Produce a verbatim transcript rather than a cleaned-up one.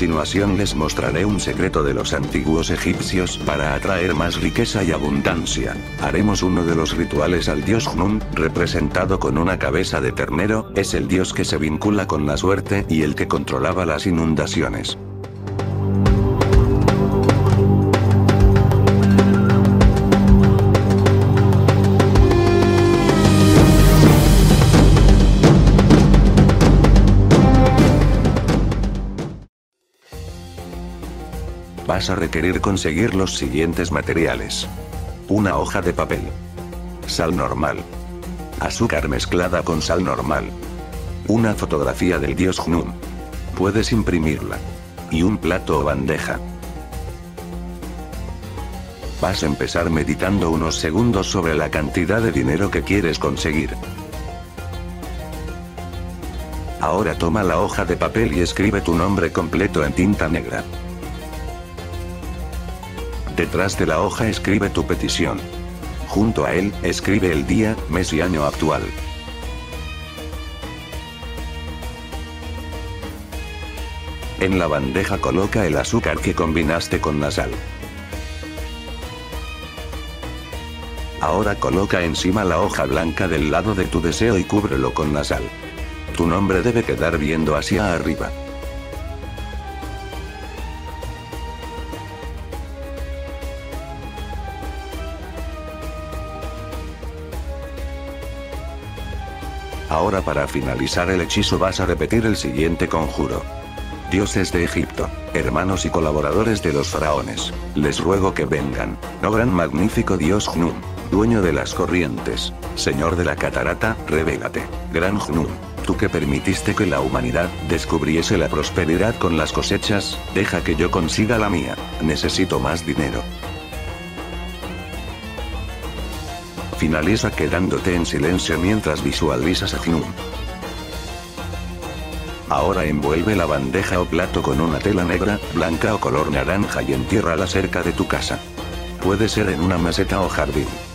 continuación les mostraré un secreto de los antiguos egipcios para atraer más riqueza y abundancia. Haremos uno de los rituales al dios Hnum, representado con una cabeza de ternero, es el dios que se vincula con la suerte y el que controlaba las inundaciones. Vas a requerir conseguir los siguientes materiales. Una hoja de papel. Sal normal. Azúcar mezclada con sal normal. Una fotografía del dios Hnum. Puedes imprimirla. Y un plato o bandeja. Vas a empezar meditando unos segundos sobre la cantidad de dinero que quieres conseguir. Ahora toma la hoja de papel y escribe tu nombre completo en tinta negra. Detrás de la hoja escribe tu petición. Junto a él, escribe el día, mes y año actual. En la bandeja coloca el azúcar que combinaste con la sal. Ahora coloca encima la hoja blanca del lado de tu deseo y cúbrelo con la sal. Tu nombre debe quedar viendo hacia arriba. Ahora para finalizar el hechizo vas a repetir el siguiente conjuro. Dioses de Egipto, hermanos y colaboradores de los faraones, les ruego que vengan, oh gran magnífico dios Hnum, dueño de las corrientes, señor de la catarata, revélate, gran Hnum, tú que permitiste que la humanidad descubriese la prosperidad con las cosechas, deja que yo consiga la mía, necesito más dinero. Finaliza quedándote en silencio mientras visualizas a Hnum. Ahora envuelve la bandeja o plato con una tela negra, blanca o color naranja y entiérrala cerca de tu casa. Puede ser en una maceta o jardín.